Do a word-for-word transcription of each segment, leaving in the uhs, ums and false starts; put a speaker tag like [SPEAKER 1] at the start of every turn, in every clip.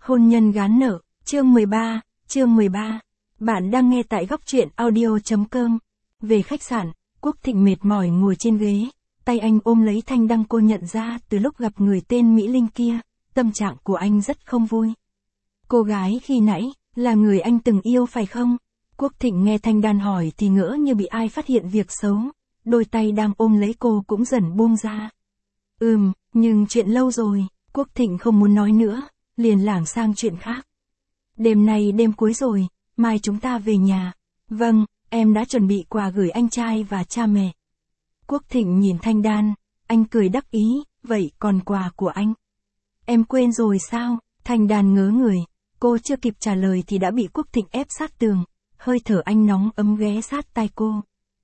[SPEAKER 1] Hôn nhân gán nợ, chương mười ba, chương mười ba. Bạn đang nghe tại góc truyện audio.com. Về khách sạn, Quốc Thịnh mệt mỏi ngồi trên ghế, tay anh ôm lấy thanh đăng. Cô nhận ra từ lúc gặp người tên Mỹ Linh kia, tâm trạng của anh rất không vui. Cô gái khi nãy, là người anh từng yêu phải không? Quốc Thịnh nghe Thanh Đan hỏi thì ngỡ như bị ai phát hiện việc xấu, đôi tay đang ôm lấy cô cũng dần buông ra. Ừm, nhưng chuyện lâu rồi, Quốc Thịnh không muốn nói nữa, liền lảng sang chuyện khác. Đêm nay đêm cuối rồi, mai chúng ta về nhà. Vâng, em đã chuẩn bị quà gửi anh trai và cha mẹ. Quốc Thịnh nhìn Thanh Đan, anh cười đắc ý, vậy còn quà của anh? Em quên rồi sao? Thanh Đan ngớ người, cô chưa kịp trả lời thì đã bị Quốc Thịnh ép sát tường, hơi thở anh nóng ấm ghé sát tai cô.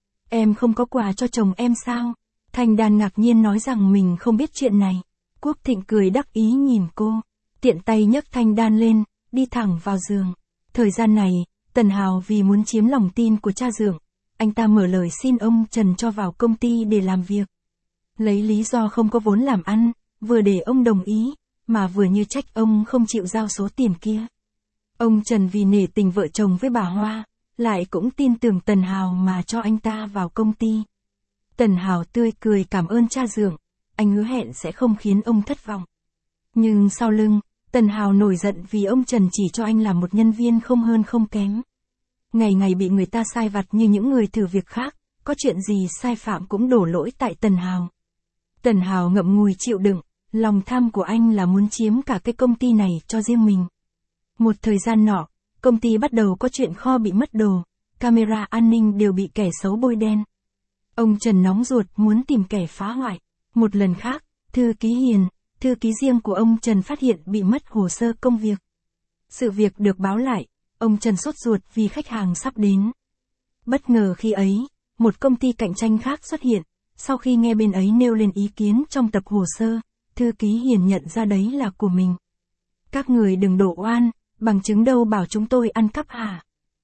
[SPEAKER 1] Em không có quà cho chồng em sao? Thanh Đan ngạc nhiên nói rằng mình không biết chuyện này. Quốc Thịnh cười đắc ý nhìn cô, tiện tay nhấc Thanh Đan lên, đi thẳng vào giường. Thời gian này, Tần Hào vì muốn chiếm lòng tin của cha dượng, anh ta mở lời xin ông Trần cho vào công ty để làm việc. Lấy lý do không có vốn làm ăn, vừa để ông đồng ý, mà vừa như trách ông không chịu giao số tiền kia. Ông Trần vì nể tình vợ chồng với bà Hoa, lại cũng tin tưởng Tần Hào mà cho anh ta vào công ty. Tần Hào tươi cười cảm ơn cha dượng, anh hứa hẹn sẽ không khiến ông thất vọng. Nhưng sau lưng, Tần Hào nổi giận vì ông Trần chỉ cho anh làm một nhân viên không hơn không kém. Ngày ngày bị người ta sai vặt như những người thử việc khác, có chuyện gì sai phạm cũng đổ lỗi tại Tần Hào. Tần Hào ngậm ngùi chịu đựng, lòng tham của anh là muốn chiếm cả cái công ty này cho riêng mình. Một thời gian nọ, công ty bắt đầu có chuyện kho bị mất đồ, camera an ninh đều bị kẻ xấu bôi đen. Ông Trần nóng ruột muốn tìm kẻ phá hoại. Một lần khác, thư ký Hiền, thư ký riêng của ông Trần phát hiện bị mất hồ sơ công việc. Sự việc được báo lại, ông Trần sốt ruột vì khách hàng sắp đến. Bất ngờ khi ấy, một công ty cạnh tranh khác xuất hiện, sau khi nghe bên ấy nêu lên ý kiến trong tập hồ sơ, thư ký Hiền nhận ra đấy là của mình. Các người đừng đổ oan, bằng chứng đâu bảo chúng tôi ăn cắp hả?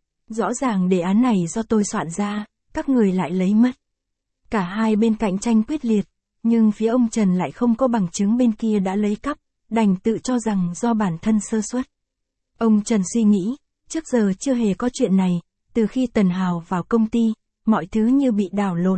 [SPEAKER 1] Rõ ràng đề án này do tôi soạn ra, các người lại lấy mất. Cả hai bên cạnh tranh quyết liệt, nhưng phía ông Trần lại không có bằng chứng bên kia đã lấy cắp, đành tự cho rằng do bản thân sơ suất. Ông Trần suy nghĩ, trước giờ chưa hề có chuyện này, từ khi Tần Hào vào công ty, mọi thứ như bị đảo lộn.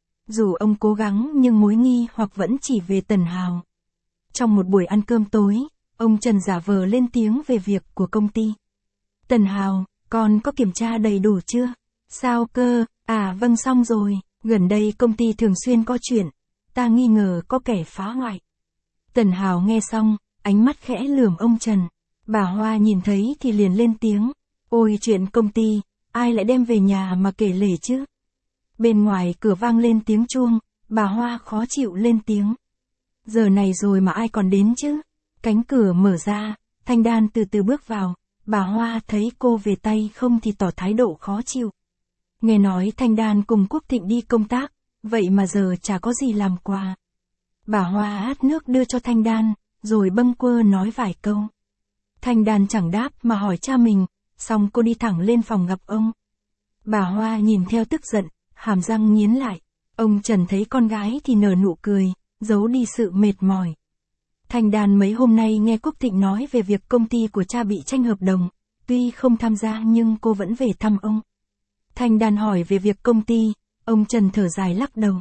[SPEAKER 1] Dù ông cố gắng nhưng mối nghi hoặc vẫn chỉ về Tần Hào. Trong một buổi ăn cơm tối, ông Trần giả vờ lên tiếng về việc của công ty. Tần Hào, con có kiểm tra đầy đủ chưa? Sao cơ? À vâng xong rồi, gần đây công ty thường xuyên có chuyện, ta nghi ngờ có kẻ phá hoại. Tần Hào nghe xong, ánh mắt khẽ lườm ông Trần. Bà Hoa nhìn thấy thì liền lên tiếng. Ôi chuyện công ty, ai lại đem về nhà mà kể lể chứ? Bên ngoài cửa vang lên tiếng chuông, bà Hoa khó chịu lên tiếng. Giờ này rồi mà ai còn đến chứ? Cánh cửa mở ra, Thanh Đan từ từ bước vào, bà Hoa thấy cô về tay không thì tỏ thái độ khó chịu. Nghe nói Thanh Đan cùng Quốc Thịnh đi công tác, vậy mà giờ chả có gì làm quà. Bà Hoa át nước đưa cho Thanh Đan, rồi bâng quơ nói vài câu. Thanh Đan chẳng đáp mà hỏi cha mình, xong cô đi thẳng lên phòng gặp ông. Bà Hoa nhìn theo tức giận, hàm răng nghiến lại. Ông Trần thấy con gái thì nở nụ cười, giấu đi sự mệt mỏi. Thanh Đan mấy hôm nay nghe Quốc Thịnh nói về việc công ty của cha bị tranh hợp đồng, tuy không tham gia nhưng cô vẫn về thăm ông. Thanh Đan hỏi về việc công ty, ông Trần thở dài lắc đầu.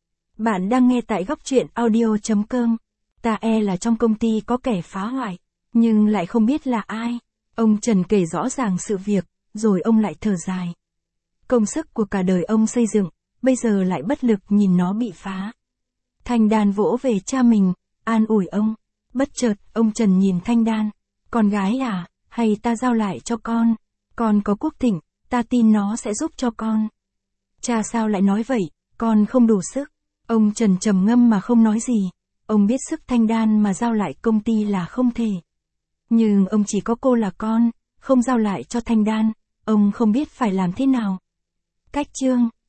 [SPEAKER 1] Bạn đang nghe tại góc truyện audio.com. Ta e là trong công ty có kẻ phá hoại, nhưng lại không biết là ai. Ông Trần kể rõ ràng sự việc, rồi ông lại thở dài. Công sức của cả đời ông xây dựng, bây giờ lại bất lực nhìn nó bị phá. Thanh Đan vỗ về cha mình, an ủi ông. Bất chợt, ông Trần nhìn Thanh Đan. Con gái à, hay ta giao lại cho con? Con có Quốc Thịnh, ta tin nó sẽ giúp cho con. Cha sao lại nói vậy, con không đủ sức. Ông Trần trầm ngâm mà không nói gì. Ông biết sức Thanh Đan mà giao lại công ty là không thể. Nhưng ông chỉ có cô là con, không giao lại cho Thanh Đan, ông không biết phải làm thế nào. Cách chương